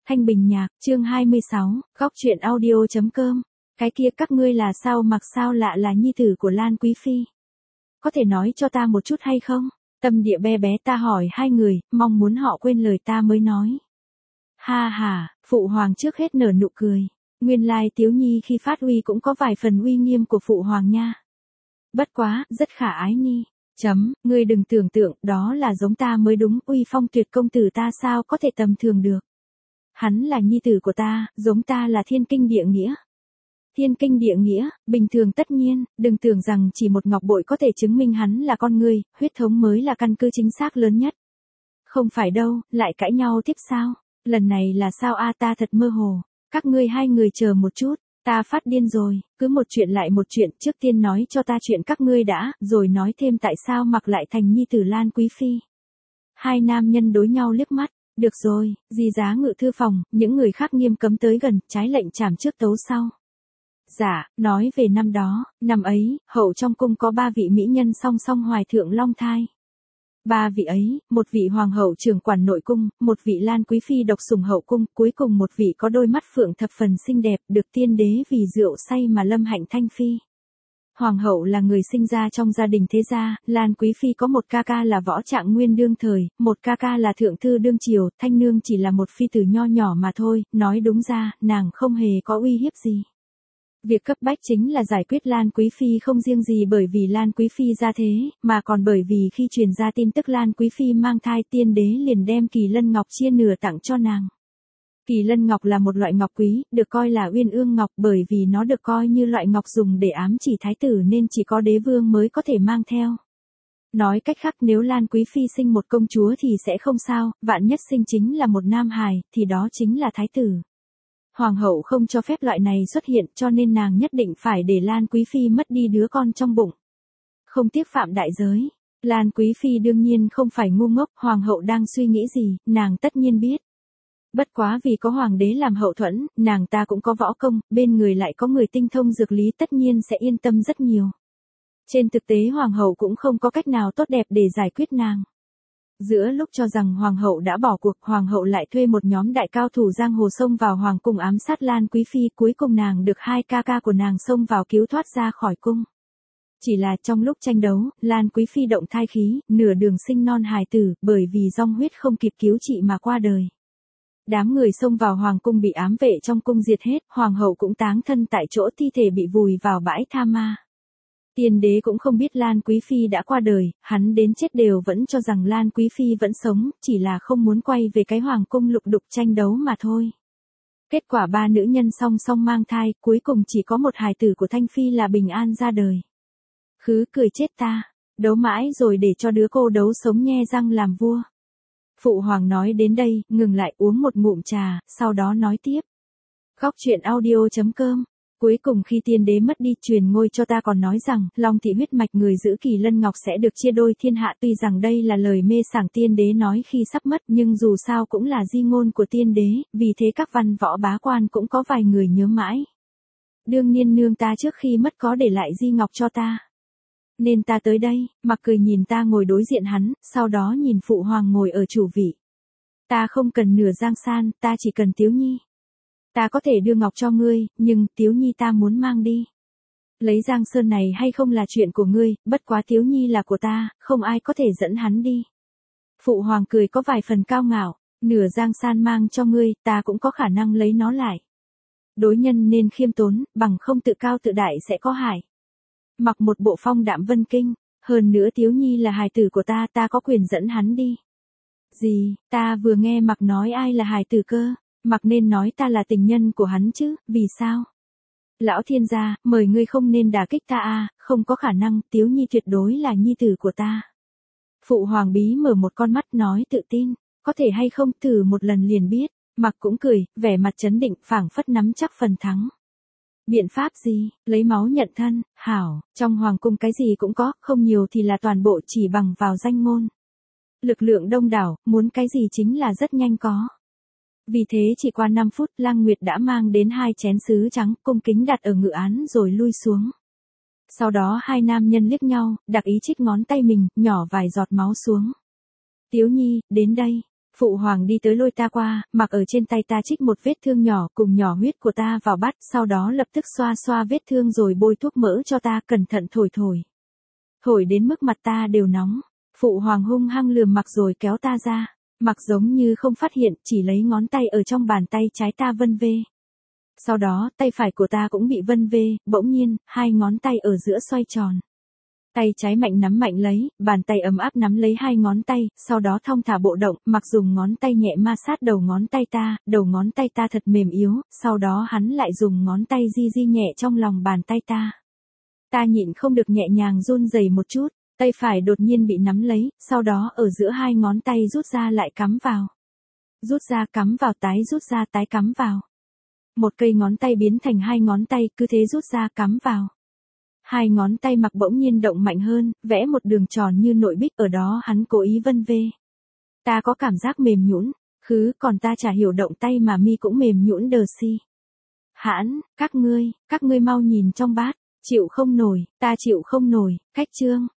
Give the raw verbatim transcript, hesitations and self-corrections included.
Thanh Bình Nhạc, chương hai mươi sáu, góc truyện audio.com. Cái kia các ngươi là sao mặc sao lạ là nhi tử của Lan Quý Phi? Có thể nói cho ta một chút hay không? Tâm địa bé bé ta hỏi hai người, mong muốn họ quên lời ta mới nói. Ha ha, phụ hoàng trước hết nở nụ cười. Nguyên lai Tiếu Nhi khi phát uy cũng có vài phần uy nghiêm của phụ hoàng nha. Bất quá, rất khả ái nhi. Chấm, ngươi đừng tưởng tượng, đó là giống ta mới đúng, uy phong tuyệt công tử ta sao có thể tầm thường được. Hắn là nhi tử của ta, giống ta là thiên kinh địa nghĩa. Thiên kinh địa nghĩa, bình thường tất nhiên, đừng tưởng rằng chỉ một ngọc bội có thể chứng minh hắn là con ngươi, huyết thống mới là căn cứ chính xác lớn nhất. Không phải đâu, lại cãi nhau tiếp sao? Lần này là sao a ta thật mơ hồ. Các ngươi hai người chờ một chút, ta phát điên rồi, cứ một chuyện lại một chuyện, trước tiên nói cho ta chuyện các ngươi đã, rồi nói thêm tại sao mặc lại thành nhi tử Lan Quý Phi. Hai nam nhân đối nhau liếc mắt. Được rồi, di giá ngự thư phòng, những người khác nghiêm cấm tới gần, trái lệnh trảm trước tấu sau. Dạ, nói về năm đó, năm ấy, hậu trong cung có ba vị mỹ nhân song song hoài thượng long thai. Ba vị ấy, một vị hoàng hậu trưởng quản nội cung, một vị Lan Quý Phi độc sủng hậu cung, cuối cùng một vị có đôi mắt phượng thập phần xinh đẹp, được tiên đế vì rượu say mà lâm hạnh thanh phi. Hoàng hậu là người sinh ra trong gia đình thế gia, Lan Quý Phi có một ca ca là võ trạng nguyên đương thời, một ca ca là thượng thư đương triều, Thanh Nương chỉ là một phi tử nho nhỏ mà thôi, nói đúng ra, nàng không hề có uy hiếp gì. Việc cấp bách chính là giải quyết Lan Quý Phi không riêng gì bởi vì Lan Quý Phi ra thế, mà còn bởi vì khi truyền ra tin tức Lan Quý Phi mang thai tiên đế liền đem Kỳ Lân Ngọc chia nửa tặng cho nàng. Kỳ Lân Ngọc là một loại ngọc quý, được coi là uyên ương ngọc bởi vì nó được coi như loại ngọc dùng để ám chỉ thái tử nên chỉ có đế vương mới có thể mang theo. Nói cách khác nếu Lan Quý Phi sinh một công chúa thì sẽ không sao, vạn nhất sinh chính là một nam hài, thì đó chính là thái tử. Hoàng hậu không cho phép loại này xuất hiện cho nên nàng nhất định phải để Lan Quý Phi mất đi đứa con trong bụng. Không tiếc phạm đại giới. Lan Quý Phi đương nhiên không phải ngu ngốc, hoàng hậu đang suy nghĩ gì, nàng tất nhiên biết. Bất quá vì có hoàng đế làm hậu thuẫn, nàng ta cũng có võ công, bên người lại có người tinh thông dược lý tất nhiên sẽ yên tâm rất nhiều. Trên thực tế hoàng hậu cũng không có cách nào tốt đẹp để giải quyết nàng. Giữa lúc cho rằng hoàng hậu đã bỏ cuộc, hoàng hậu lại thuê một nhóm đại cao thủ giang hồ xông vào hoàng cung ám sát Lan Quý Phi, cuối cùng nàng được hai ca ca của nàng xông vào cứu thoát ra khỏi cung. Chỉ là trong lúc tranh đấu, Lan Quý Phi động thai khí, nửa đường sinh non hài tử, bởi vì dòng huyết không kịp cứu trị mà qua đời. Đám người xông vào hoàng cung bị ám vệ trong cung diệt hết, hoàng hậu cũng táng thân tại chỗ, thi thể bị vùi vào bãi tha ma. Tiên đế cũng không biết Lan Quý Phi đã qua đời, hắn đến chết đều vẫn cho rằng Lan Quý Phi vẫn sống, chỉ là không muốn quay về cái hoàng cung lục đục tranh đấu mà thôi. Kết quả ba nữ nhân song song mang thai, cuối cùng chỉ có một hài tử của Thanh Phi là bình an ra đời. Khứ cười chết ta, đấu mãi rồi để cho đứa cô đấu sống nhe răng làm vua. Phụ hoàng nói đến đây, ngừng lại uống một ngụm trà, sau đó nói tiếp. Góc truyện audio.com. Cuối cùng khi tiên đế mất đi truyền ngôi cho ta còn nói rằng, Long thị huyết mạch người giữ Kỳ Lân Ngọc sẽ được chia đôi thiên hạ, tuy rằng đây là lời mê sảng tiên đế nói khi sắp mất nhưng dù sao cũng là di ngôn của tiên đế, vì thế các văn võ bá quan cũng có vài người nhớ mãi. Đương nhiên nương ta trước khi mất có để lại di ngọc cho ta. Nên ta tới đây, mặc cười nhìn ta ngồi đối diện hắn, sau đó nhìn phụ hoàng ngồi ở chủ vị. Ta không cần nửa giang san, ta chỉ cần Tiếu Nhi. Ta có thể đưa ngọc cho ngươi, nhưng Tiếu Nhi ta muốn mang đi. Lấy Giang Sơn này hay không là chuyện của ngươi, bất quá Tiếu Nhi là của ta, không ai có thể dẫn hắn đi. Phụ hoàng cười có vài phần cao ngạo, nửa Giang San mang cho ngươi, ta cũng có khả năng lấy nó lại. Đối nhân nên khiêm tốn, bằng không tự cao tự đại sẽ có hại. Mặc một bộ phong đạm vân kinh, hơn nữa Tiếu Nhi là hài tử của ta, ta có quyền dẫn hắn đi. Gì, ta vừa nghe Mặc nói ai là hài tử cơ? Mặc nên nói ta là tình nhân của hắn chứ, vì sao? Lão thiên gia, mời ngươi không nên đả kích ta a, không có khả năng, Tiếu Nhi tuyệt đối là nhi tử của ta. Phụ hoàng bí mở một con mắt nói tự tin, có thể hay không thử một lần liền biết, Mặc cũng cười, vẻ mặt trấn định, phảng phất nắm chắc phần thắng. Biện pháp gì, lấy máu nhận thân, hảo, trong hoàng cung cái gì cũng có, không nhiều thì là toàn bộ chỉ bằng vào danh ngôn. Lực lượng đông đảo, muốn cái gì chính là rất nhanh có. Vì thế chỉ qua năm phút, Lăng Nguyệt đã mang đến hai chén sứ trắng, cung kính đặt ở ngự án rồi lui xuống. Sau đó hai nam nhân liếc nhau, đặc ý chích ngón tay mình, nhỏ vài giọt máu xuống. Tiếu Nhi, đến đây. Phụ hoàng đi tới lôi ta qua, mặc ở trên tay ta trích một vết thương nhỏ cùng nhỏ huyết của ta vào bát, sau đó lập tức xoa xoa vết thương rồi bôi thuốc mỡ cho ta, cẩn thận thổi thổi. Thổi đến mức mặt ta đều nóng. Phụ hoàng hung hăng lườm mặc rồi kéo ta ra. Mặc giống như không phát hiện, chỉ lấy ngón tay ở trong bàn tay trái ta vân vê. Sau đó, tay phải của ta cũng bị vân vê, bỗng nhiên, hai ngón tay ở giữa xoay tròn. Tay trái mạnh nắm mạnh lấy, bàn tay ấm áp nắm lấy hai ngón tay, sau đó thong thả bộ động, mặc dùng ngón tay nhẹ ma sát đầu ngón tay ta, đầu ngón tay ta thật mềm yếu, sau đó hắn lại dùng ngón tay di di nhẹ trong lòng bàn tay ta. Ta nhịn không được nhẹ nhàng run rẩy một chút, tay phải đột nhiên bị nắm lấy, sau đó ở giữa hai ngón tay rút ra lại cắm vào. Rút ra cắm vào tái rút ra tái cắm vào. Một cây ngón tay biến thành hai ngón tay, cứ thế rút ra cắm vào. Hai ngón tay mặc bỗng nhiên động mạnh hơn, vẽ một đường tròn như nội bích, ở đó hắn cố ý vân vê. Ta có cảm giác mềm nhũn, khứ còn ta chả hiểu động tay mà mi cũng mềm nhũn đờ si. Hãn, các ngươi, các ngươi mau nhìn trong bát, chịu không nổi, ta chịu không nổi, cách chương.